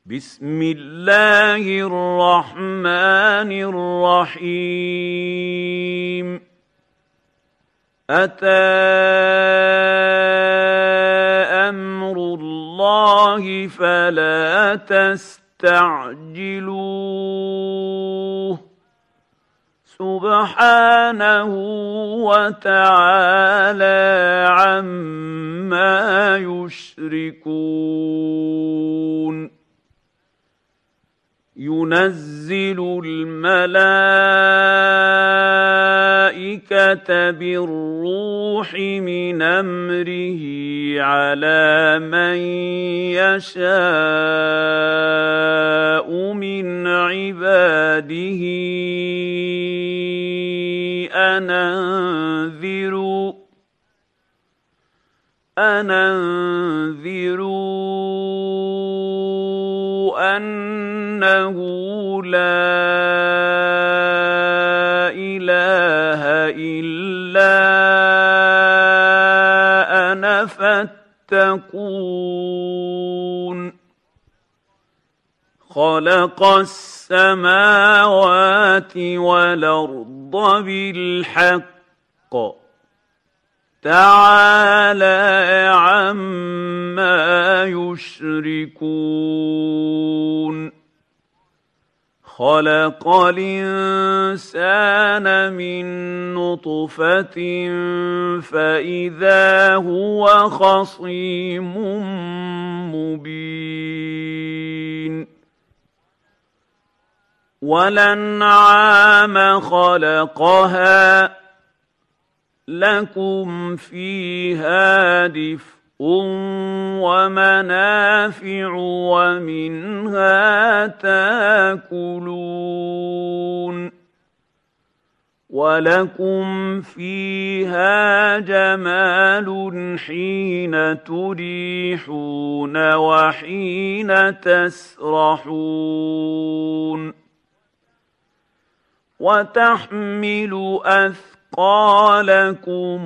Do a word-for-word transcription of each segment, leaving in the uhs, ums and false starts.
بسم الله الرحمن الرحيم أتى أمر الله فلا تستعجلوه سبحانه وتعالى عما يشركون ينزل الملائكة بالروح من أمره على من يشاء من عباده أن أنذروا أن أنذروا أنه لا إله إلا أنا فاتقون خلق السماوات والأرض بالحق تعالى عما يشركون خلق الإنسان من نطفة فإذا هو خصيم مبين والأنعام خلقها لكم فيها دفء ومنافع ومنها تاكلون ولكم فيها جمال حين تريحون وحين تسرحون وتحمل أثقالكم أثقالكم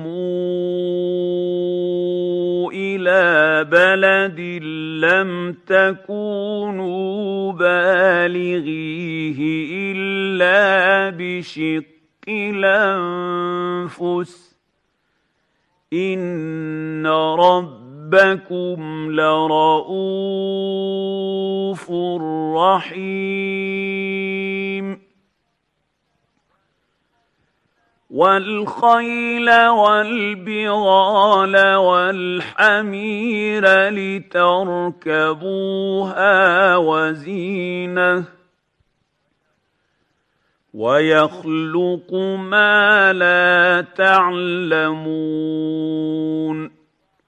إلى بلد لم تكونوا بالغيه إلا بشق الأنفس إن ربكم لرؤوف رحيم والخيل والبغال والحمير لتركبوها وزينة ويخلق ما لا تعلمون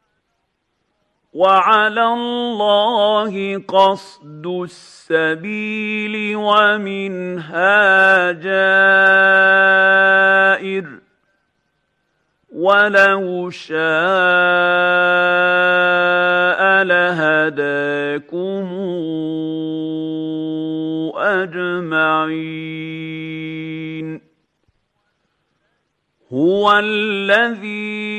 وعلى الله قصد السبيل ومنها جائر ولو شاء لهداكم أجمعين هو الذي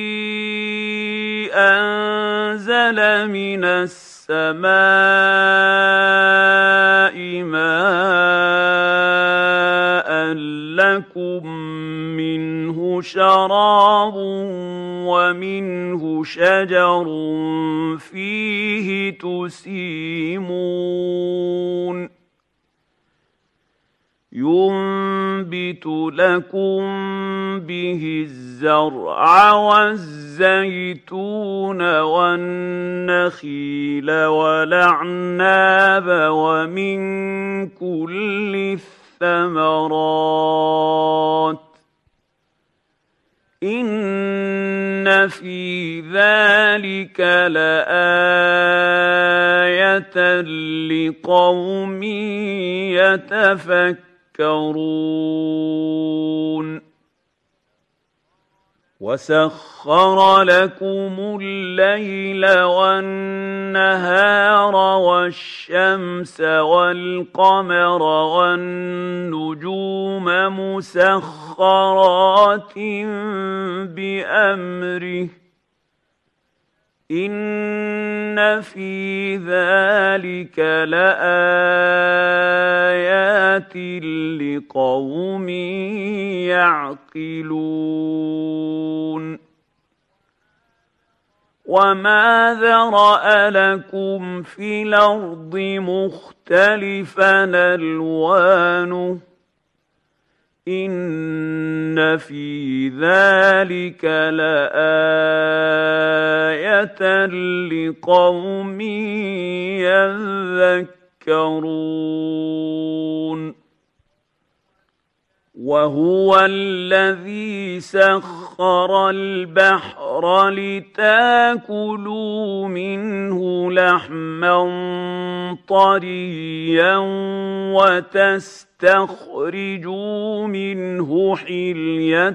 أنزل من السماء ماء لكم منه شراب ومنه شجر فيه تسيمون ينبت لكم به الزرع والزيتون والنخيل والأعناب ومن كل الثمرات إن في ذلك لآية لقوم يتفكرون وسخر لكم الليل والنهار والشمس والقمر والنجوم مسخرات بأمره إن في ذلك لآيات لقوم يعقلون وما ذرأ لكم في الأرض مختلفا ألوانه إن في ذلك لآية لقوم يذكرون وهو الذي سخر البحر لتاكلوا منه لحما طريا وتستخرجوا منه حلية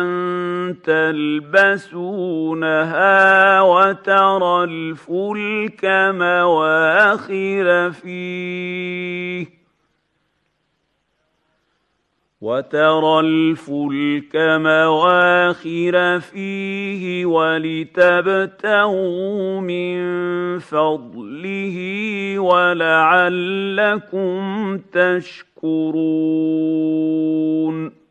تلبسونها وترى الفلك مواخر فيه وترى الفلك مواخر فيه ولتبتغوا من فضله ولعلكم تشكرون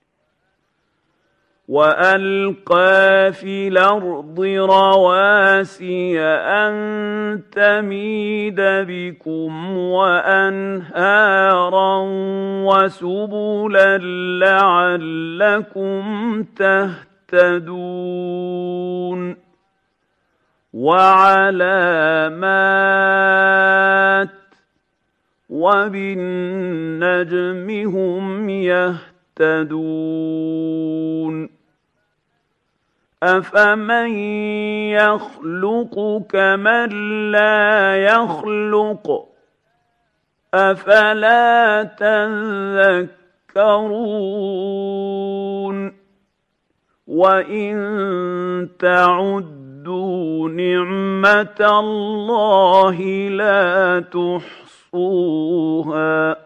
وألقى في الأرض رواسي أن تميد بكم وأنهارا وسبلا لعلكم تهتدون وعلامات وبالنجم هم يهتدون أفمن يخلق كمن لا يخلق أفلا تذكرون وإن تعدوا نعمة الله لا تحصوها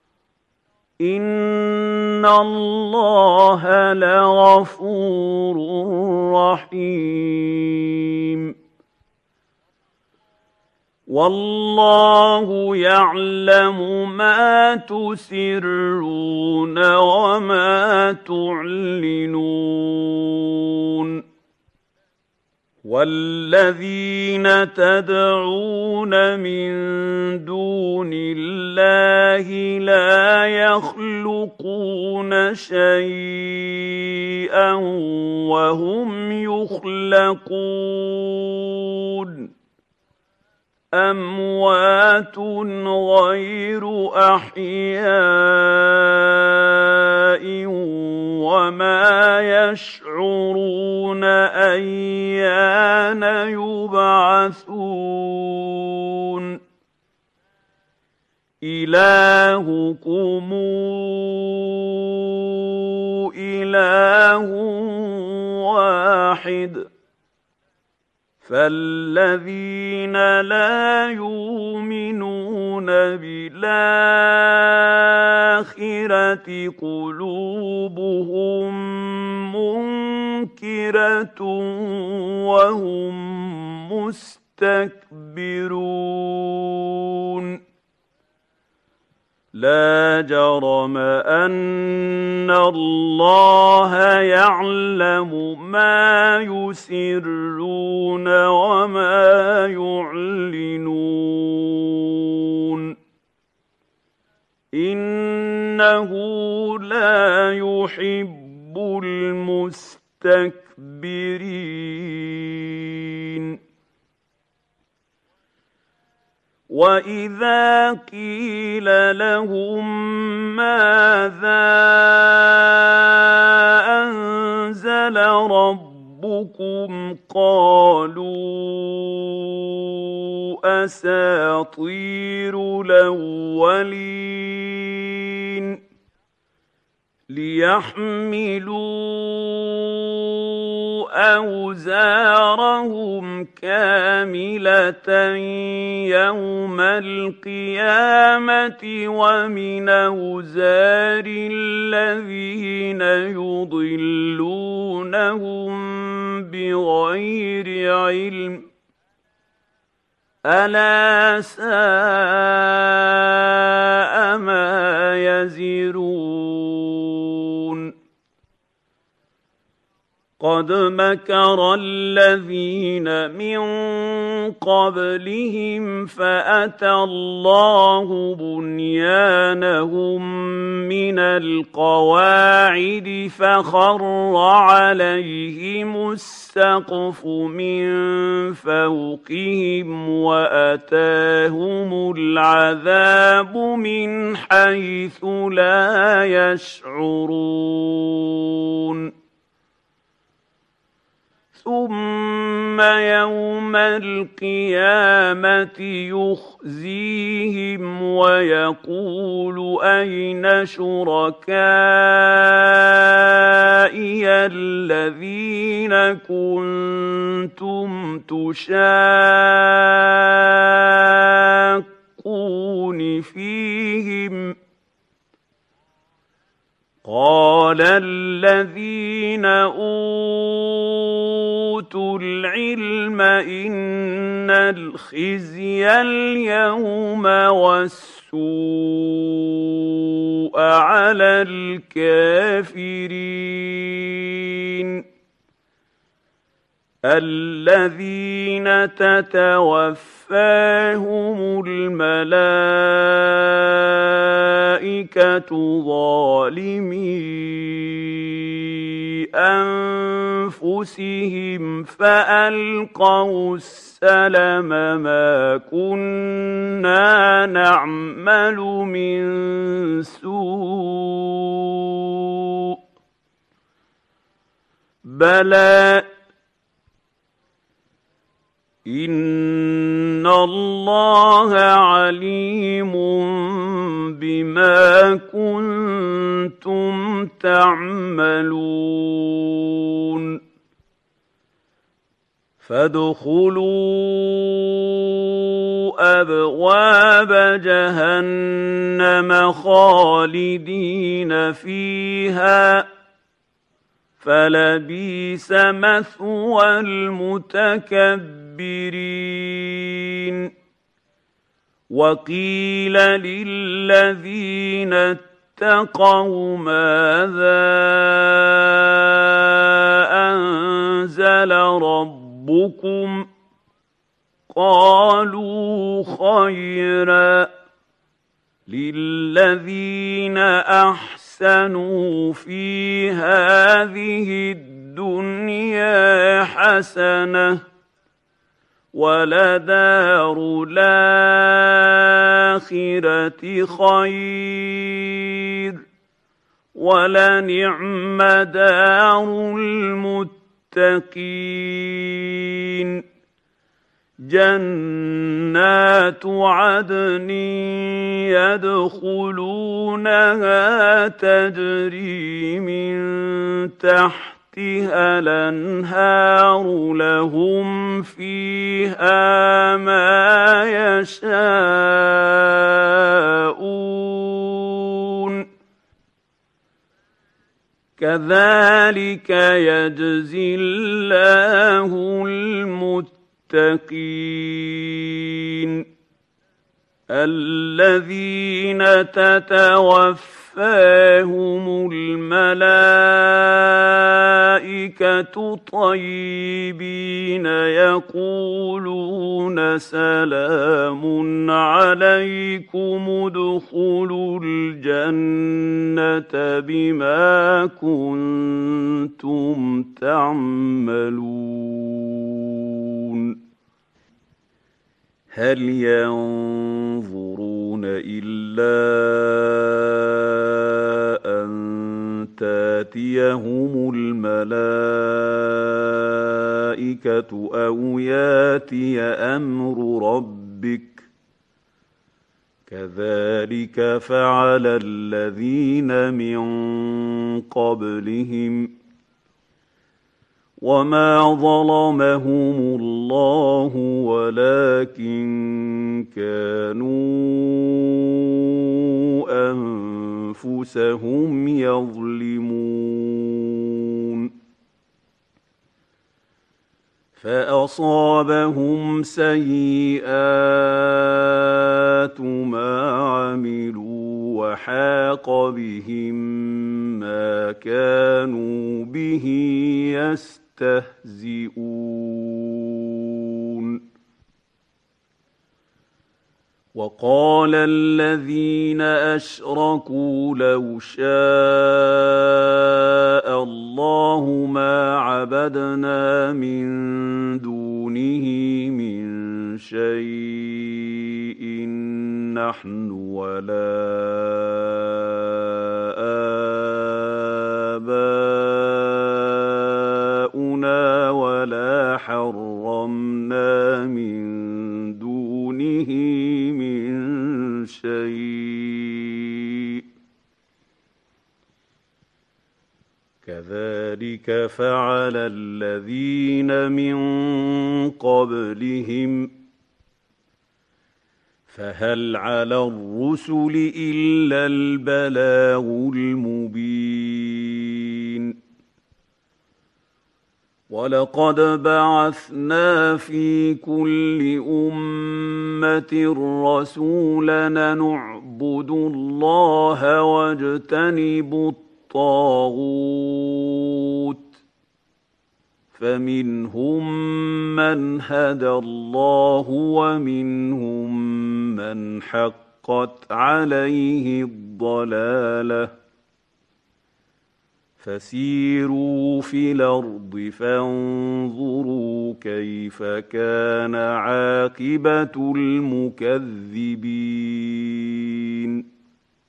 إن الله لغفور رحيم والله يعلم ما تسرون وما تعلنون والذين تدعون من دون الله لا يخلقون شيئا وهم يخلقون أموات غير أحياء وما يشعرون أيان يبعثون إلهكم إله واحد فالذين لا يؤمنون بالآخرة قلوبهم منكرة وهم مستكبرون لا جرم أن الله يعلم ما يسرون وما يعلنون إنه لا يحب المستكبرين وإذا قيل لهم ماذا أنزل ربكم قالوا أساطير الأولين ليحملوا أوزارهم كاملة يوم القيامة ومن أوزار الذين يضلونهم بغير علم ألا ساء ما يزرون قد مكر الذين من قبلهم فأتى الله بنيانهم من القواعد فخر عليهم السقف من فوقهم وأتاهم العذاب من حيث لا يشعرون ثم يوم القيامة يخزيهم ويقول أين شركائي الذين كنتم تشاقون فيهم قال الذين أوتوا العلم إن الخزي اليوم والسوء على الكافرين الذين تتوفاهم الملائكة ظالمي أنفسهم فألقوا السلم ما كنا نعمل من سوء بلى إن الله عليم بما كنتم تعملون فادخلوا أبواب جهنم خالدين فيها فلبئس مثوى المتكبرين وقيل للذين اتقوا ماذا أنزل ربكم قالوا خيرا للذين أحسنوا في هذه الدنيا حسنة ولدار الآخرة خير ولنعم دار المتقين جنات عدن يدخلونها تجري من تحتها الأنهار لهم فيها ما يشاءون كذلك يجزي الله المتقين المتقين الذين تتوفاهم الملائكة طيبين يقولون سلام عليكم ادخلوا الجنة بما كنتم تعملون هل ينظرون إلا أن تأتيهم الملائكة أو يأتي أمر ربك كذلك فعل الذين من قبلهم وما ظلمهم الله ولكن كانوا أنفسهم يظلمون فأصبحوا أصابهم سيئات ما عملوا وحاق بهم ما كانوا به يستهزئون وقال الذين أشركوا لو شاء الله ما عبدنا من دونه من شيء نحن ولا آباؤنا ولا حرمنا من دونه من شيء كذلك فعل الذين من قبلهم فهل على الرسل إلا البلاغ المبين ولقد بعثنا في كل أمة رسولا نعبد الله واجتنب الطاغوت فمنهم من هدى الله ومنهم من حقت عليه الضلالة فسيروا في الأرض فانظروا كيف كان عاقبة المكذبين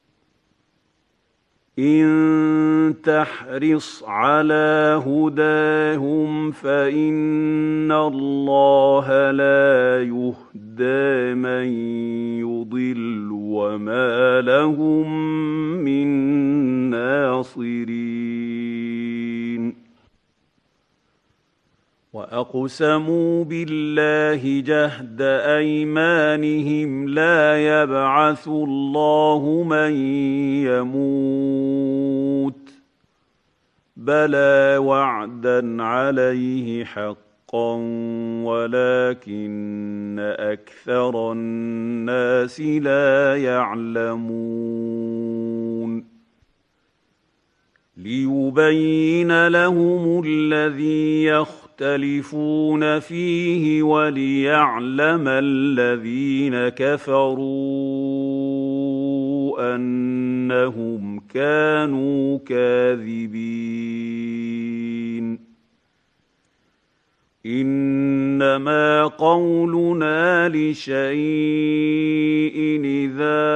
إن تحرص على هداهم فإن الله لا يهدى من يضل وما لهم من ناصرين وأقسموا بالله جهد أيمانهم لا يبعث الله من يموت بلى وعدا عليه حقا ولكن أكثر الناس لا يعلمون ليبين لهم الذي يختلفون فيه وليعلم الذين كفروا أنهم كانوا كاذبين إنما قولنا لشيء إذا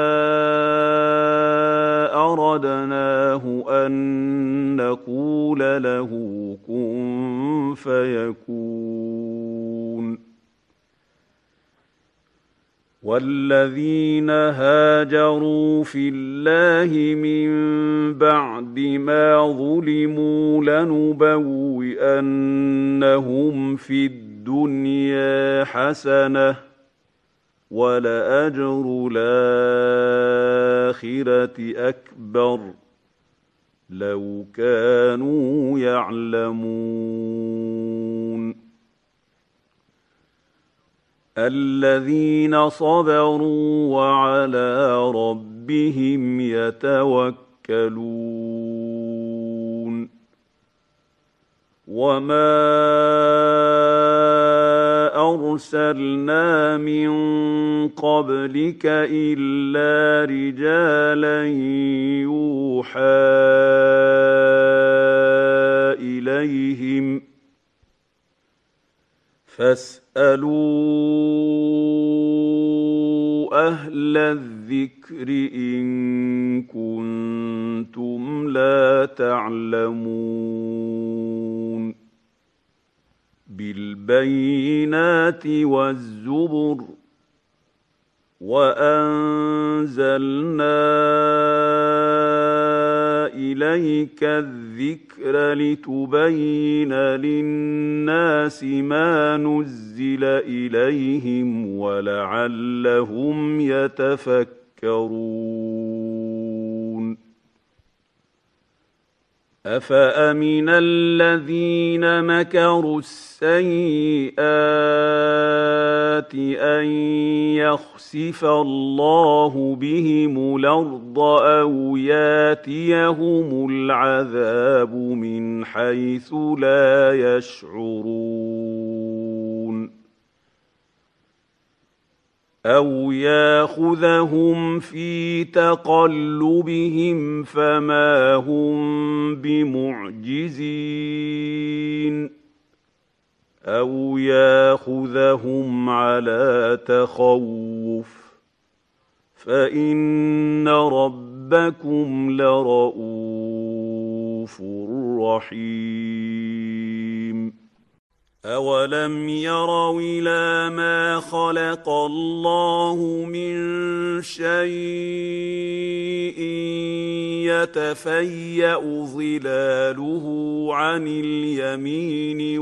أردناه أن نقول له كن فيكون والذين هاجروا في الله من بعد ما ظلموا لنبوئنهم في الدنيا حسنة ولأجر الآخرة أكبر لو كانوا يعلمون الذين صبروا وعلى ربهم يتوكلون وما أرسلنا من قبلك إلا رجالا يوحى إليهم فاسألوا أهل الذكر إن كنتم لا تعلمون بالبينات والزبر وأنزلنا إليك الذكر لتبين للناس ما نزل إليهم ولعلهم يتفكرون أفأمن الذين مكروا السيئات أن يخسف الله بهم الأرض أو ياتيهم العذاب من حيث لا يشعرون أَوْ يَأْخُذَهُمْ فِي تَقَلُّبِهِمْ فَمَا هُمْ بِمُعْجِزِينَ أَوْ يَأْخُذَهُمْ عَلَى تَخَوُّفٍ فَإِنَّ رَبَّكُمْ لَرَءُوفٌ رَحِيمٌ أَوَلَمْ يَرَوْا إِلَىٰ مَا خَلَقَ اللَّهُ مِن شَيْءٍ يَتَفَيَّأُ ظِلَالُهُ عَنِ الْيَمِينِ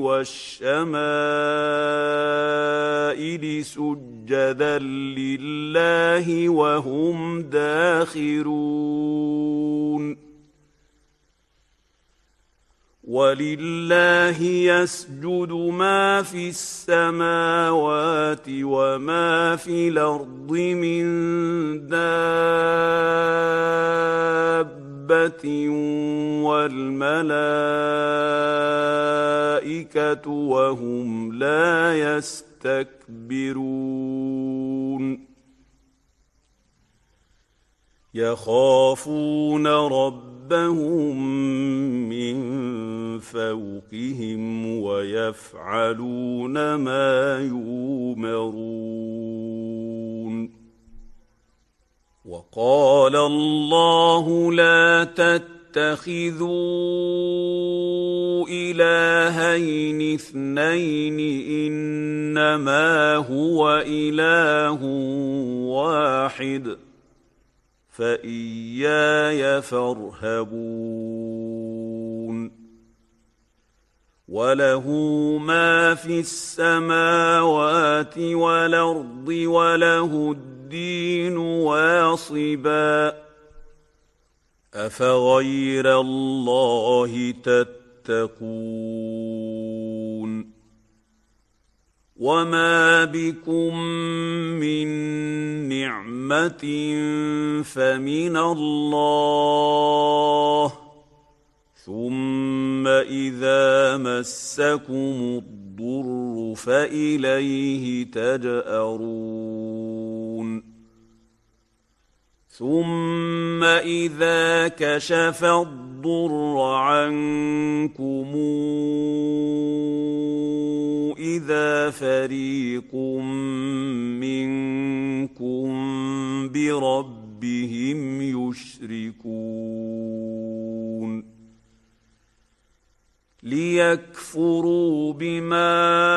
وَالشَّمَائِلِ سُجَّدًا لِّلَّهِ وَهُمْ دَاخِرُونَ وَلِلَّهِ يَسْجُدُ مَا فِي السَّمَاوَاتِ وَمَا فِي الْأَرْضِ مِن دَابَّةٍ وَالْمَلَائِكَةُ وَهُمْ لَا يَسْتَكْبِرُونَ يَخَافُونَ رَبَّهُم مِّن فَوْقِهِمْ وَيَفْعَلُونَ مَا يُؤْمَرُونَ وَقَالَ اللَّهُ لَا تَتَّخِذُوا إِلَٰهَيْنِ اثْنَيْنِ إِنَّمَا هُوَ إِلَٰهٌ وَاحِدٌ فَإِيَّايَ فَارْهَبُونِ وَلَهُ مَا فِي السَّمَاوَاتِ وَالْأَرْضِ وَلَهُ الدِّينُ وَاصِبًا أَفَغَيْرَ اللَّهِ تَتَّقُونَ وَمَا بِكُم مِّن نِّعْمَةٍ فَمِنَ اللَّهِ ثُمَّ إِذَا مَسَّكُمُ الضُّرُّ فَإِلَيْهِ تَجْأَرُونَ ثُمَّ إِذَا كَشَفَ الضُّرَّ عَنكُمْ إِذَا فَرِيقٌ مِّنكُم بِرَبِّهِمْ يُشْرِكُونَ لِيَكْفُرُوا بِمَا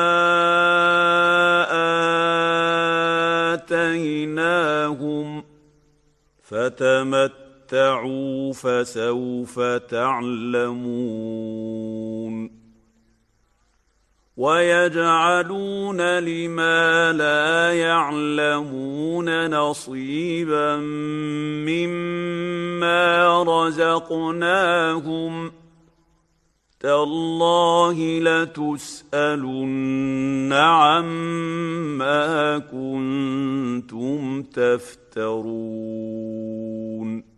آتَيْنَاهُمْ فَتَمَتَّعُوا فَسَوْفَ تَعْلَمُونَ وَيَجْعَلُونَ لِمَا لَا يَعْلَمُونَ نَصِيبًا مِّمَّا رَزَقْنَاهُمْ تَاللَّهِ لَتُسْأَلُنَّ عَمَّا كُنتُمْ تَفْتَرُونَ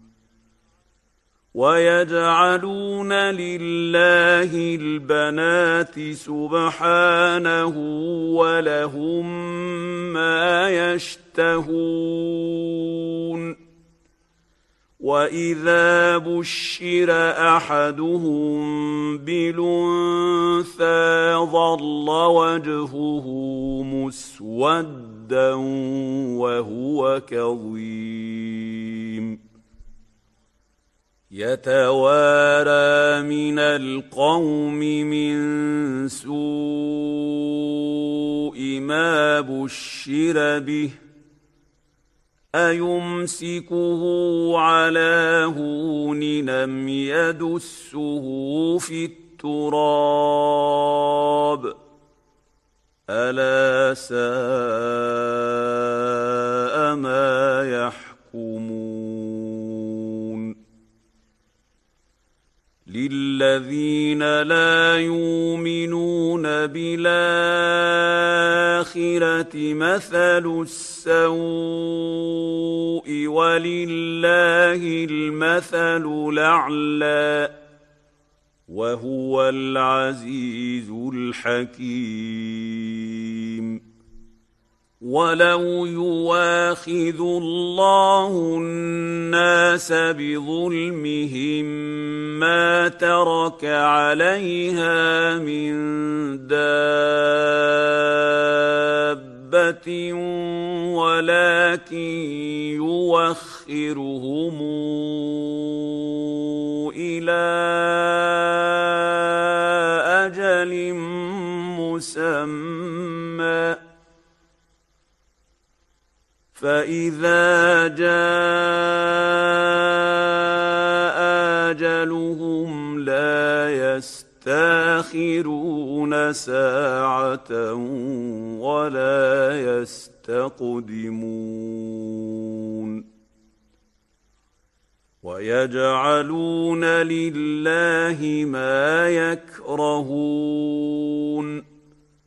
وَيَجْعَلُونَ لِلَّهِ الْبَنَاتِ سُبْحَانَهُ وَلَهُم مَّا يَشْتَهُونَ وَإِذَا بُشِّرَ أَحَدُهُم بِالْأُنثَىٰ ظَلَّ وَجْهُهُ مُسْوَدًّا وَهُوَ كَظِيمٌ يَتَوَارَىٰ مِنَ الْقَوْمِ مِن سُوءِ مَا بُشِّرَ بِهِ أَيُمْسِكُهُ عَلَىٰ هُونٍ أَمْ يَدُسُّهُ فِي التُّرَابِ أَلَا سَاءَ مَا يَحْكُمُونَ للذين لا يؤمنون بالآخرة مثل السوء ولله المثل الأعلى وهو العزيز الحكيم. ولو يواخذ الله الناس بظلمهم ما ترك عليها من دابة ولكن يوخرهم إلى أجل مسمى فإذا جاء أجلهم لا يستأخرون ساعة ولا يستقدمون. ويجعلون لله ما يكرهون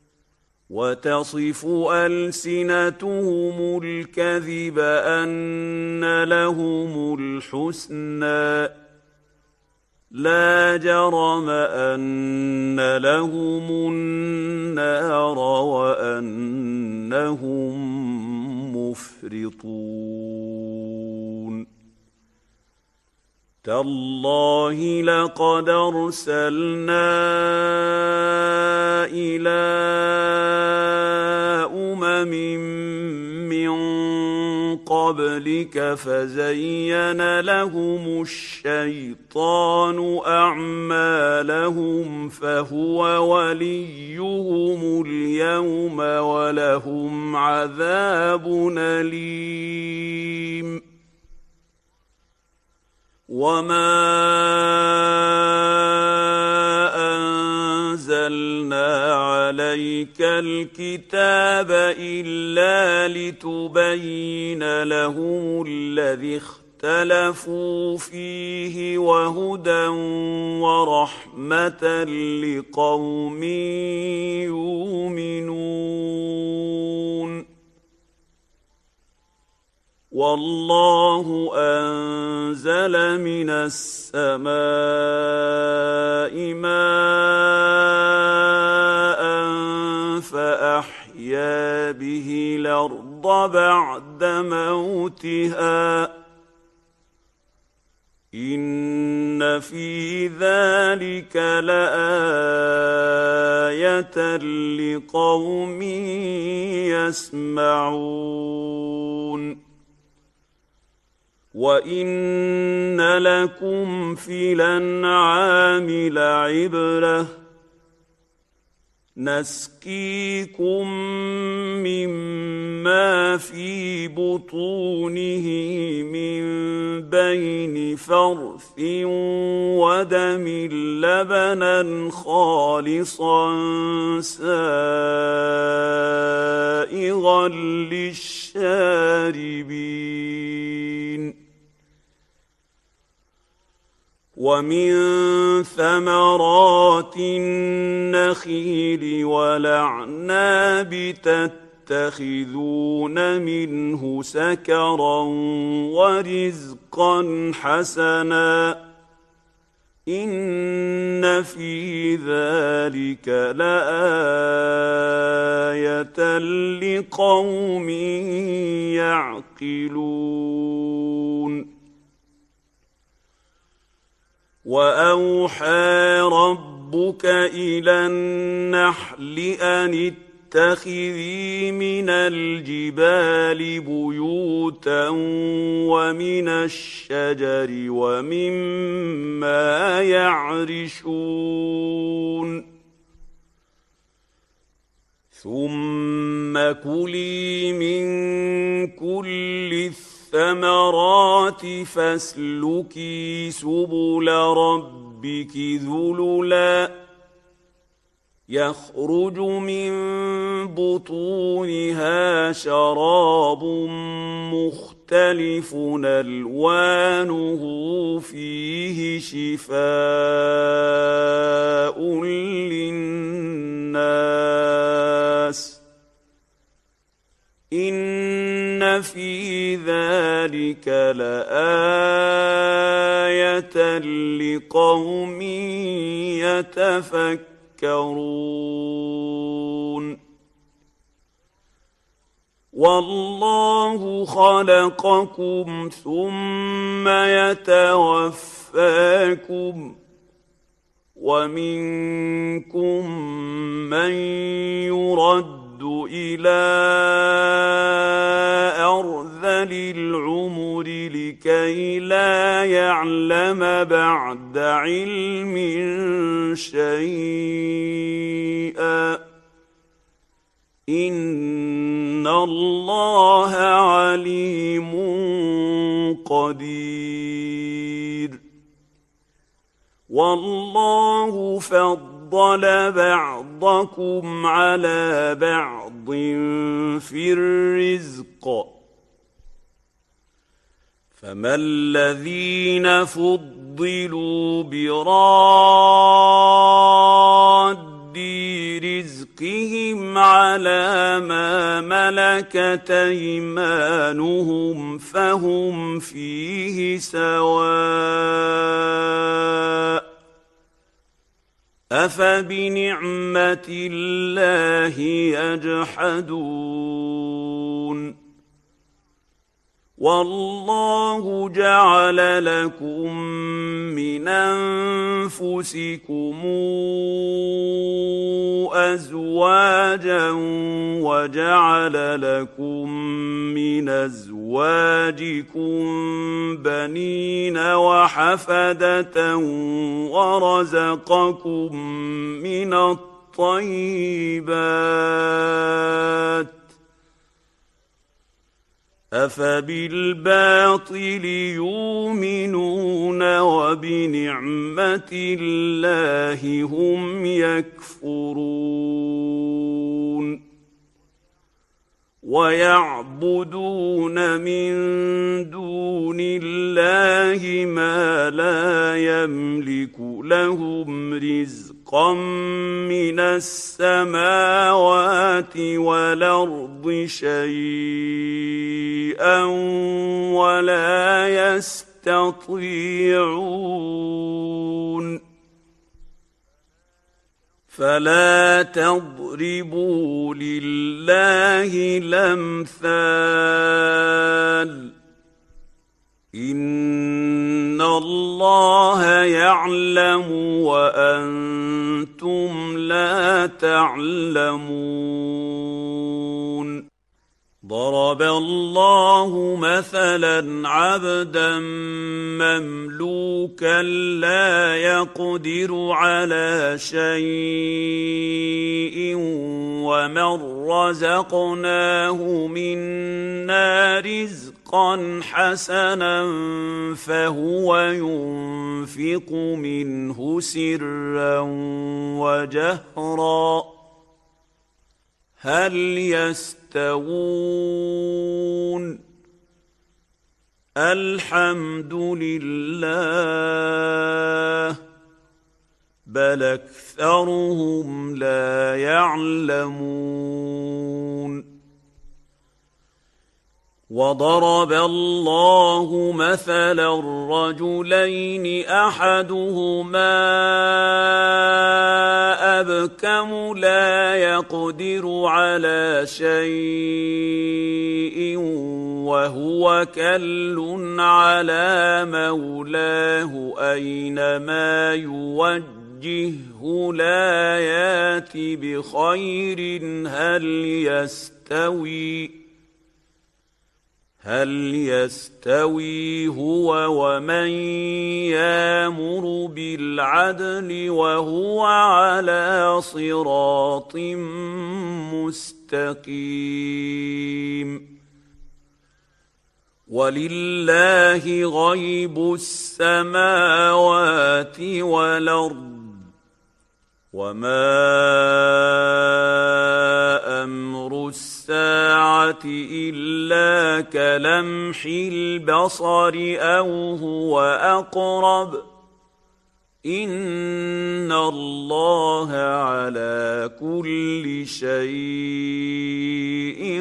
وتصف ألسنتهم الكذب أن لهم الحسنى لا جرم أن لهم النار وأنهم مفرطون. تالله لقد أرسلنا إلى أمم من قبلك فزين لهم الشيطان أعمالهم فهو وليهم اليوم ولهم عذاب أليم. وما أنزلنا عليك الكتاب إلا لتبين لهم الذي اختلفوا فيه وهدى ورحمة لقوم يؤمنون. والله أنزل من السماء ماء فأحيا به الأرض بعد موتها إن في ذلك لآية لقوم يسمعون. وإن لكم في الأنعام لعبرة نسقيكم مما في بطونه من بين فرث ودم لبنا خالصا سائغا للشاربين. ومن ثمرات النخيل والأعناب تتخذون منه سكرا ورزقا حسنا إن في ذلك لآية لقوم يعقلون. وأوحى ربك إلى النحل أن اتخذي من الجبال بيوتا ومن الشجر ومما يعرشون ثم كلي من كل الثمرات فاسلكي سبل ربك ذللا يخرج من بطونها شراب مختلف مختلف ألوانه فيه شفاء للناس إن في ذلك لآية لقوم يتفكرون والله خلقكم ثم يتوفاكم ومنكم من يرد إلى أرذل العمر لكي لا يعلم بعد علم شيئا إن الله عليم قدير والله فضل بعضكم على بعض في الرزق فما الذين فضلوا براد رزقهم على ما ملكت أيمانهم فهم فيه سواء أفبنعمة الله يجحدون والله جعل لكم من أنفسكم أزواجا وجعل لكم من أزواجكم بنين وحفدة ورزقكم من الطيبات أفبالباطل يؤمنون وبنعمة الله هم يكفرون ويعبدون من دون الله ما لا يملك لهم رزقا من السماوات والأرض شيئا ولا يستطيعون فلا تضربوا لله الأمثال إن الله يعلم وأنتم لا تعلمون ضرب الله مثلا عبدا مملوكا لا يقدر على شيء ومن رزقناه منا رزقا حسنا فهو ينفق منه سرا وجهرا هل يستوون الحمد لله بل أكثرهم لا يعلمون وضرب الله مثلا رجلين أحدهما أبكم لا يقدر على شيء وهو كل على مولاه أينما يوجهه لا يات بخير هل يستوي هل يستوي هو ومن يامر بالعدل وهو على صراط مستقيم ولله غيب السماوات والأرض وما أمر الساعة إلا كلمح البصر أو هو أقرب إن الله على كل شيء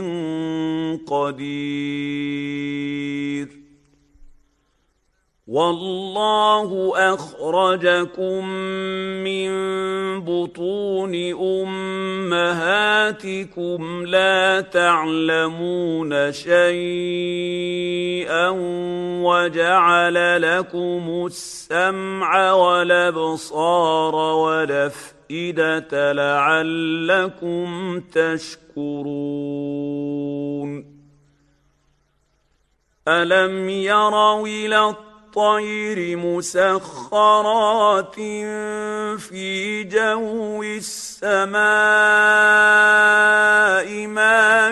قدير والله أخرجكم من بطون أمهاتكم لا تعلمون شيئا وجعل لكم السمع والأبصار والأفئدة لعلكم تشكرون ألم يروا إلى الطير مسخرات في جو السماء ما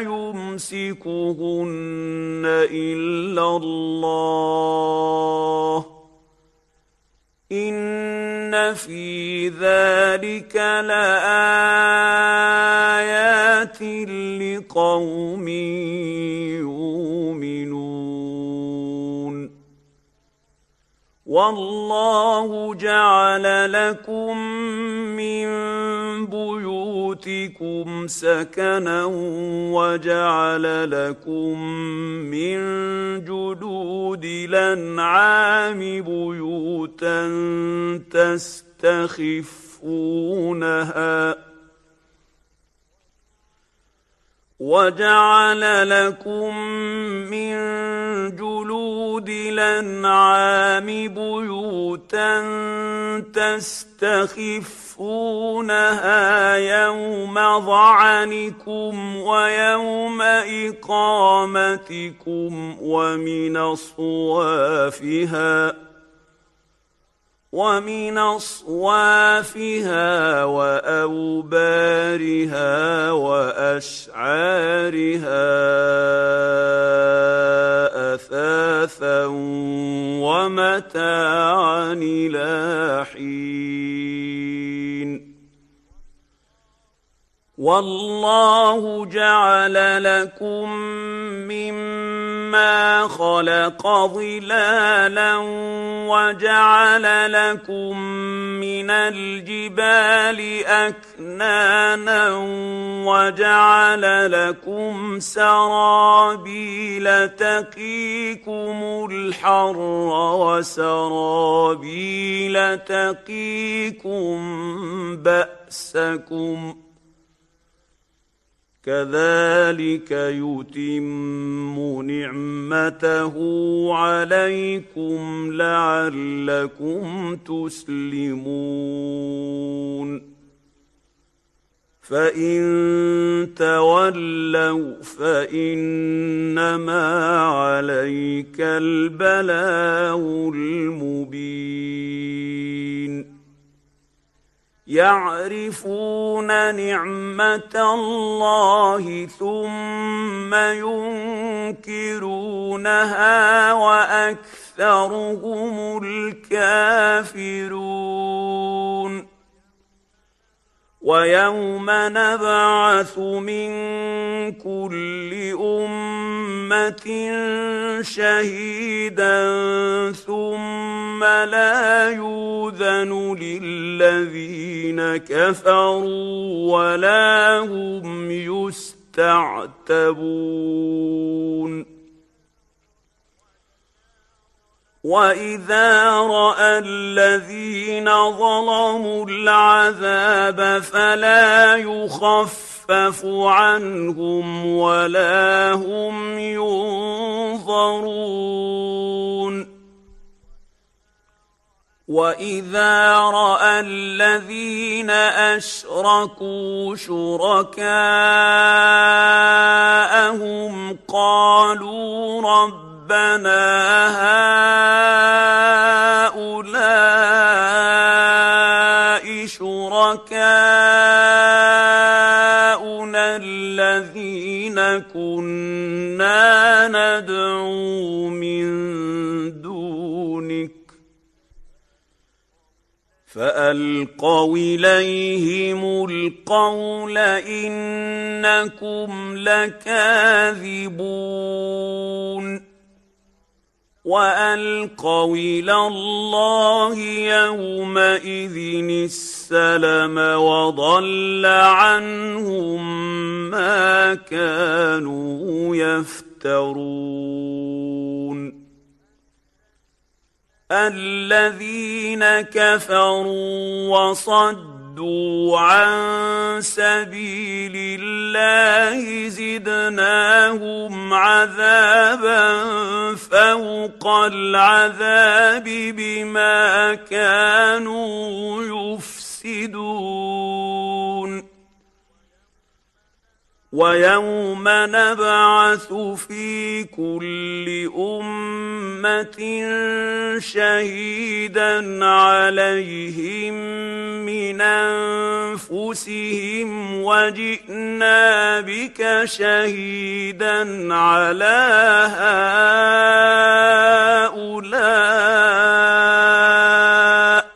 يمسكهن إلا الله إن في ذلك لآيات لقوم يؤمنون والله جعل لكم من بيوتكم سكنا وجعل لكم من جلود الأنعام بيوتا تستخفونها وجعل لكم من جلود الأنعام بيوتا تستخفونها يوم ظعنكم ويوم إقامتكم ومن أصوافها ومن أصوافها وأوبارها وأشعارها أثاثا ومتاعا إلى حين والله جعل لكم مما خلق ظلالا وجعل لكم من الجبال أكنانا وجعل لكم سرابيل تقيكم الحر وسرابيل تقيكم بأسكم كذلك يتم نعمته عليكم لعلكم تسلمون فإن تولوا فإنما عليك البلاغ المبين يعرفون نعمة الله ثم ينكرونها وأكثرهم الكافرون ويوم نبعث من كل أمة شهيدا ثم لا يؤذن للذين كفروا ولا هم يستعتبون وإذا رأى الذين ظلموا العذاب فلا يخفف عنهم ولا هم ينظرون وإذا رأى الذين أشركوا شركاءهم قالوا رب ربنا هؤلاء شركاؤنا الذين كنا ندعو من دونك فألقوا إليهم القول إنكم لكاذبون وألقوا إلى الله يومئذ السلم وضل عنهم ما كانوا يفترون الذين كفروا وصدوا عن سبيل الله زدناهم عذابا فوق العذاب بما كانوا يفسدون ويوم نبعث في كل أمة شهيدا عليهم من أنفسهم وجئنا بك شهيدا على هؤلاء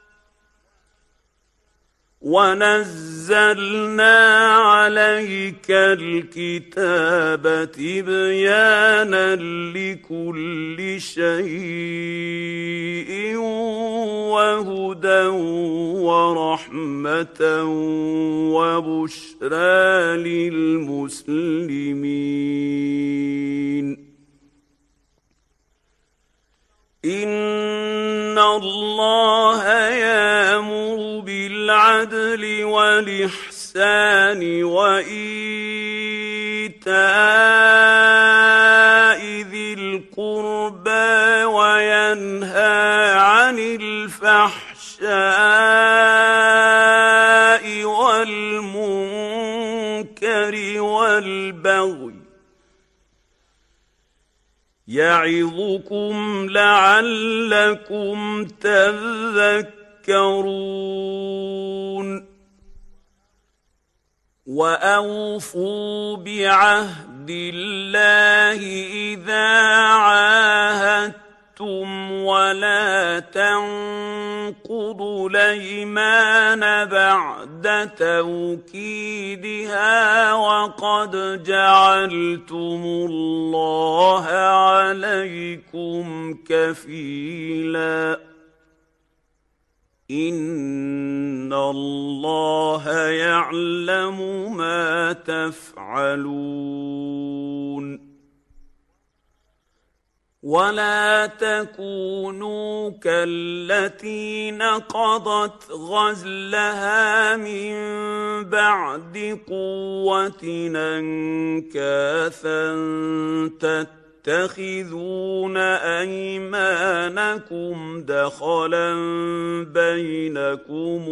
ونزلنا عليك الكتاب تبيانا لكل شيء وهدى ورحمة وبشرى للمسلمين إن الله يأمر بالعدل والإحسان وإيتاء ذي القربى وينهى عن الفحشاء والمنكر والبغي يعظكم لعلكم تذكرون وأوفوا بعهد الله إذا عاهدتم ولا تنقضوا الأيمان بعد توكيدها وقد جعلتم الله عليكم كفيلا إن الله يعلم ما تفعلون ولا تكونوا كالتي نقضت غزلها من بعد قوة أنكاثا تتخذون أيمانكم دخلا بينكم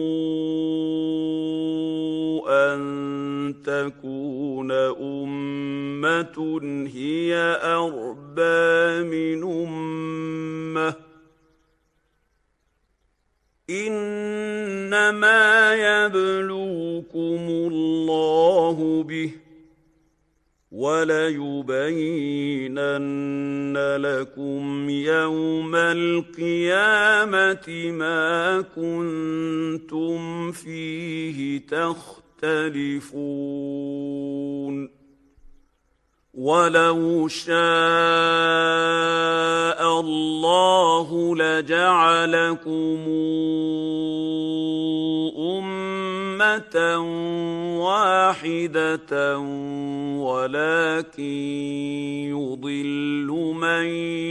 أن تكون أمة هي أربى من أمة إنما يبلوكم الله به وليبينن لكم يوم القيامة ما كنتم فيه تختلفون ولو شاء الله لجعلكم أمة واحدة ولكن يضل من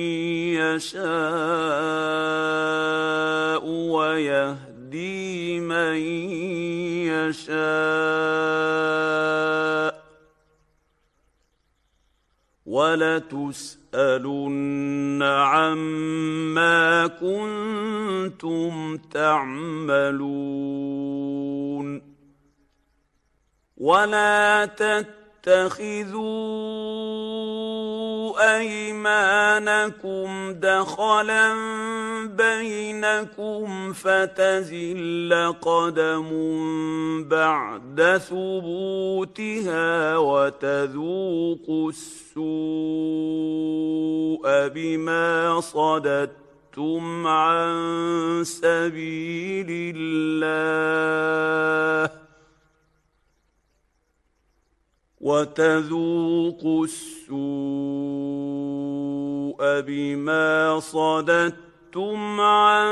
يشاء ويهدي من يشاء ولتسألن عما كنتم تعملون ولا تتخذوا أيمانكم دخلا بينكم فتزل قدم بعد ثبوتها وتذوقوا السوء بما صددتم صددتم عن سبيل الله وتذوقوا السوء بما صددتم عن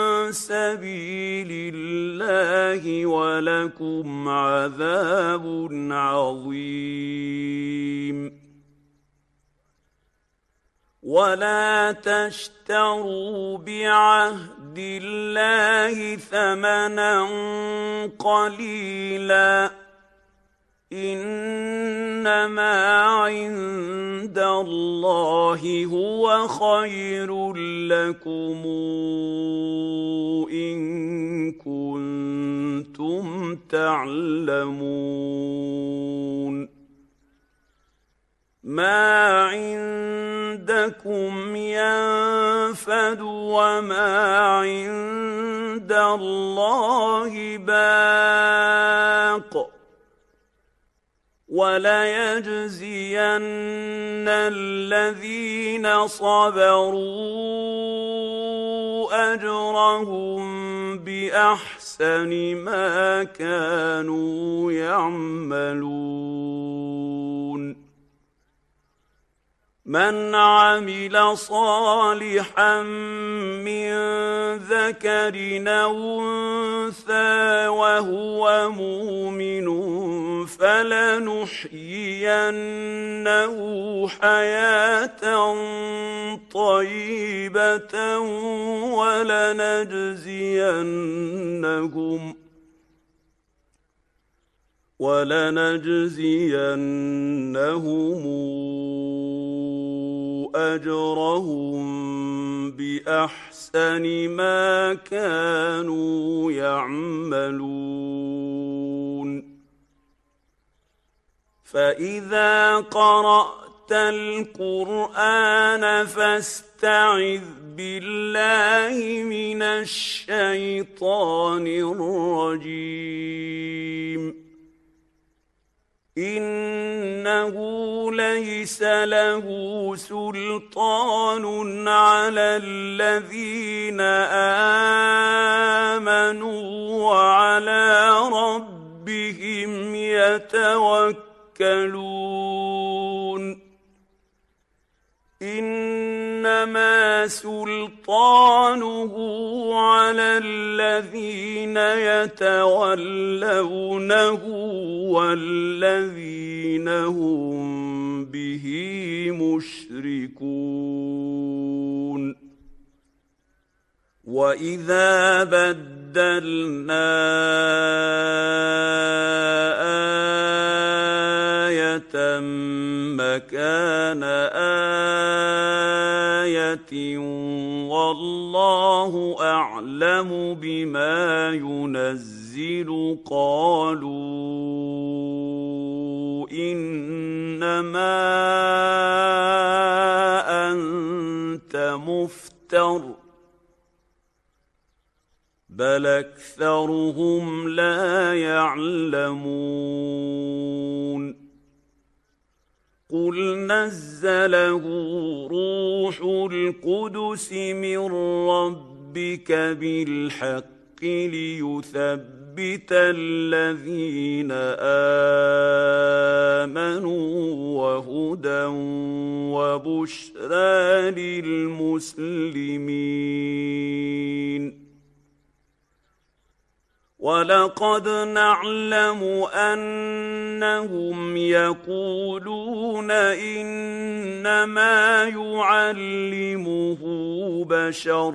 سبيل الله ولكم عذاب عظيم. ولا تشتروا بعهد الله ثمنا قليلا إنما عند الله هو خير لكم إن كنتم تعلمون. ما عندكم ينفد وما عند الله باق وليجزين الذين صبروا أجرهم بأحسن ما كانوا يعملون. من عمل صالحا من ذكر أو أنثى وهو مؤمن فلنحيينه حياة طيبة ولنجزينهم ولنجزينهم أجرهم بأحسن ما كانوا يعملون. فإذا قرأت القرآن فاستعذ بالله من الشيطان الرجيم. إنه ليس له سلطان على الذين آمنوا وعلى ربهم يتوكلون. إنما سلطانه على الذين يتولونه والذين هم به مشركون. وإذا بدلنا آية مكان آية والله أعلم بما ينزل قالوا إنما أنت مفتر بل أكثرهم لا يعلمون. قل نزله روح القدس من ربك بالحق ليثبت الذين آمنوا وهدى وبشرى للمسلمين. ولقد نعلم أنهم يقولون إنما يعلمه بشر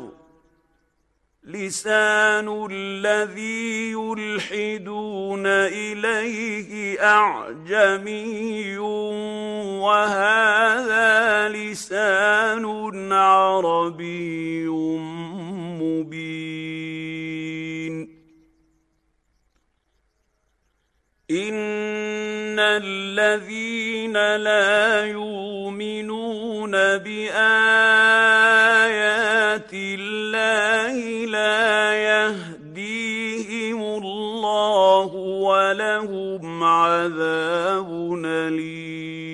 لسان الذي يلحدون إليه أعجمي وهذا لسان عربي مبين. إن الذين لا يؤمنون بآيات الله لا يهديهم الله ولهم عذاب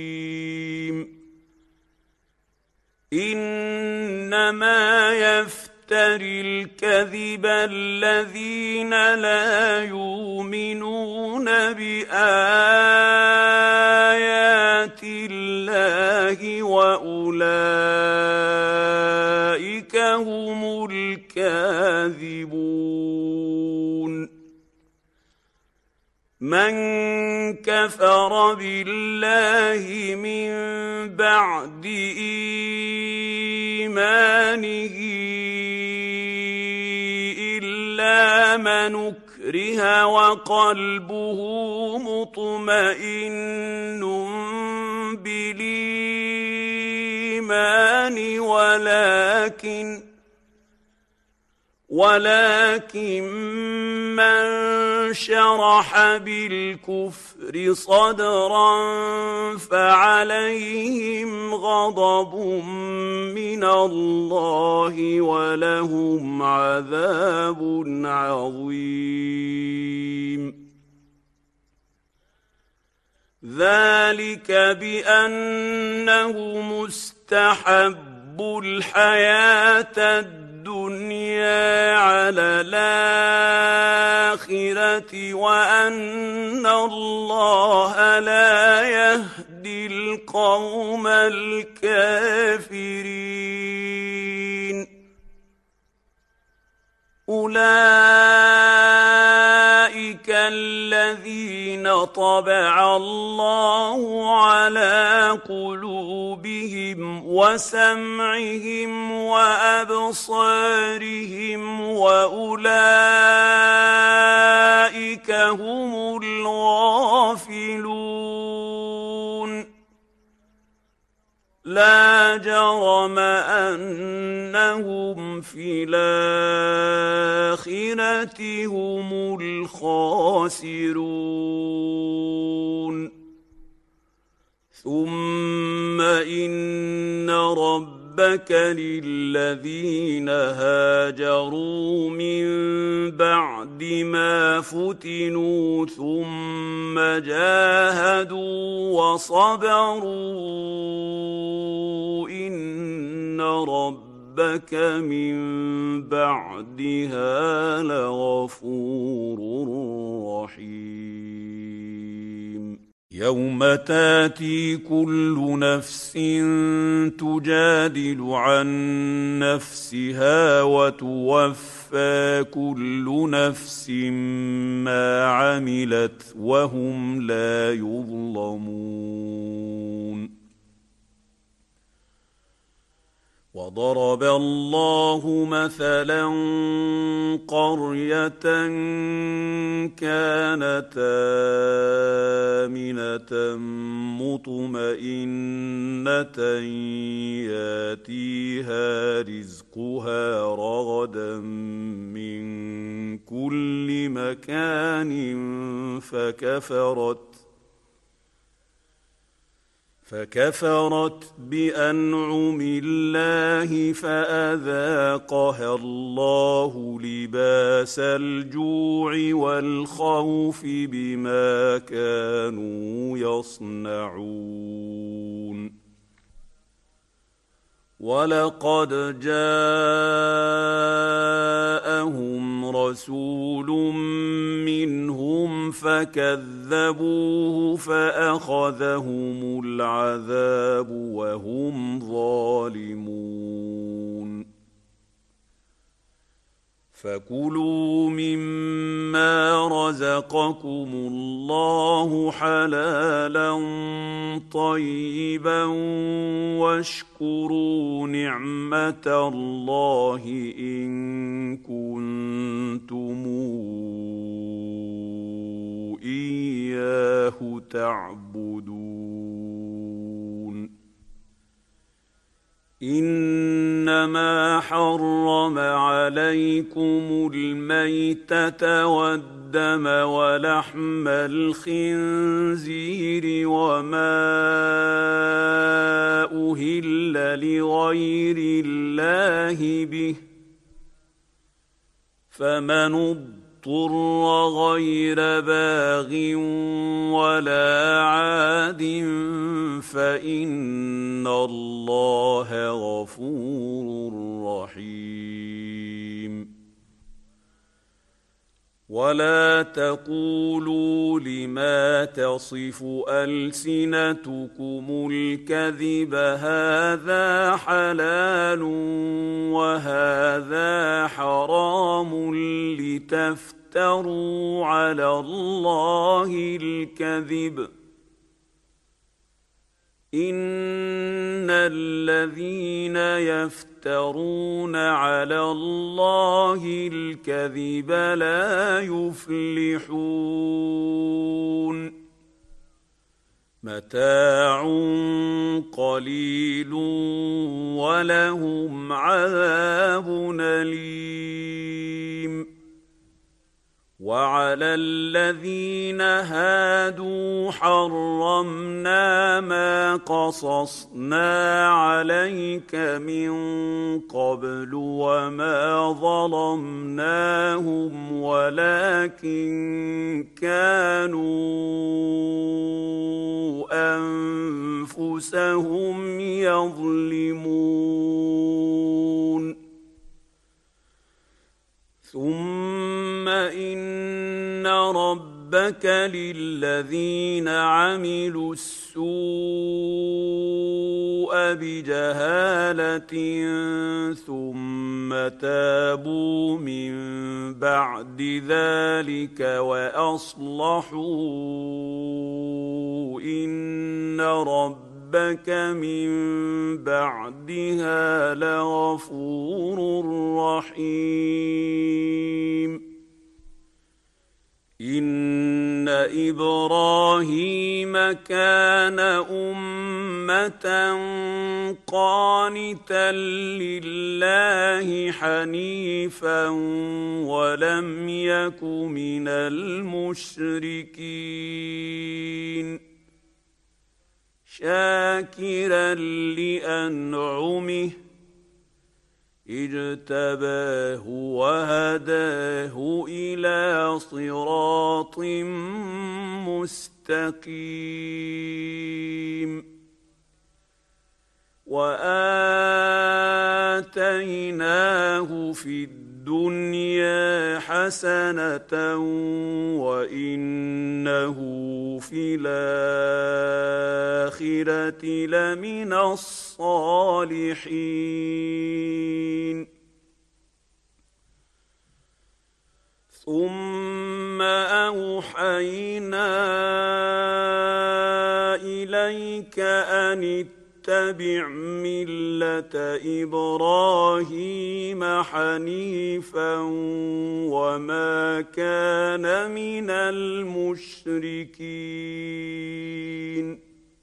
أليم. إنما يفتح يفتري الكذب الذين لا يؤمنون بآيات الله وأولئك هم الكاذبون. من كفر بالله من بعد إيمانه إلا من أكره وقلبه مطمئن بالإيمان ولكن ولكن من شرح بالكفر صدرا فعليهم غضب من الله ولهم عذاب عظيم. ذلك بأنه مستحب الحياة الدنيا الدنيا على الآخرة وأن الله لا يهدي القوم الكافرين. أولئك الذين طبع الله على قلوبهم وسمعهم وأبصارهم وأولئك هم الغافلون. لا جرم أنهم في الآخرة هم الخاسرون. ثم إن ربك للذين هاجروا من بعد ما فتنوا ثم جاهدوا وصبروا إن ربك من بعدها لغفور رحيم. يوم تاتي كل نفس تجادل عن نفسها وتوفى كل نفس ما عملت وهم لا يظلمون. وضرب الله مثلا قرية كانت آمنة مطمئنة ياتيها رزقها رغدا من كل مكان فكفرت فكفرت بأنعم الله فأذاقها الله لباس الجوع والخوف بما كانوا يصنعون. ولقد جاءهم رسول منهم فكذبوه فأخذهم العذاب وهم ظالمون. فكلوا مما رزقكم الله حلالا طيبا واشكروا نعمة الله إن كنتم إياه تعبدون. إنما حرم عليكم الميتة والدم ولحم الخنزير وما أهل لغير الله به، فمن اضطر غير باغ ولا عاد فإن الله غفور رحيم. ولا تقولوا لما تصف ألسنتكم الكذب هذا حلال وهذا حرام لتفتروا على الله الكذب إن الذين يفترون على الله الكذب لا يفلحون متاع قليل ولهم عذاب أليم وعلى الذين هادوا حرمنا ما قصصنا عليك من قبل وما ظلمناهم ولكن كانوا أنفسهم يظلمون ثم إن ربك للذين عملوا السوء بجهالة ثم تابوا من بعد ذلك وأصلحوا إن ربك ربك من بعدها لغفور رحيم إن إبراهيم كان أمة قانتا لله حنيفا ولم يك من المشركين شاكرا لأنعمه اجتباه وهداه إلى صراط مستقيم وآتيناه في الدنيا حسنة وإنه في الآخرة لمن الصالحين ثم أوحينا إليك أن اتبع ملة إبراهيم حنيفا وما كان من المشركين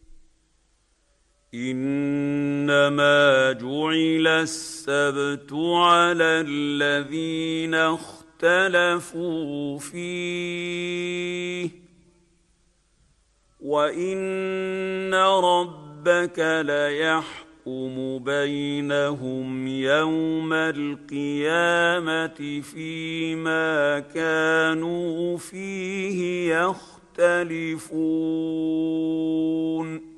إنما جعل السبت على الذين اختلفوا فيه وإن ربك ربك ليحكم بينهم يوم القيامة فيما كانوا فيه يختلفون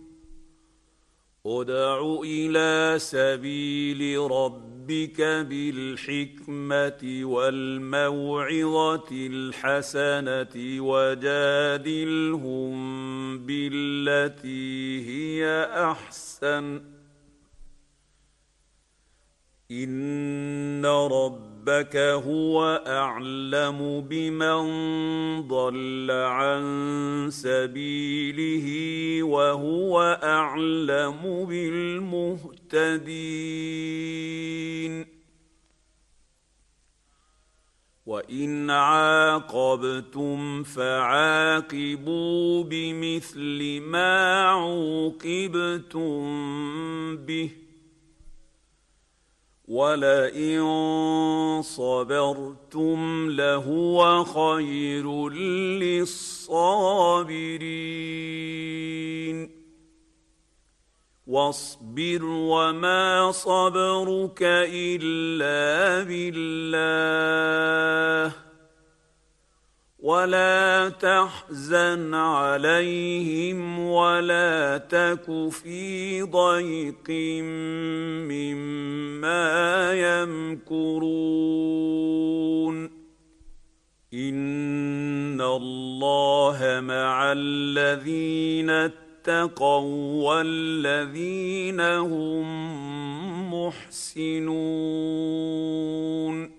ادع إلى سبيل ربك بالحكمة والموعظة الحسنة وجادلهم بالتي هي أحسن إن ربك هو أعلم بمن ضل عن سبيله وهو أعلم بالمهتدين وإن عاقبتم فعاقبوا بمثل ما عوقبتم به ولئن صبرتم لهو خير للصابرين واصبر وما صبرك إلا بالله ولا تحزن عليهم ولا تك في ضيق مما يمكرون إن الله مع الذين اتقوا والذين هم محسنون.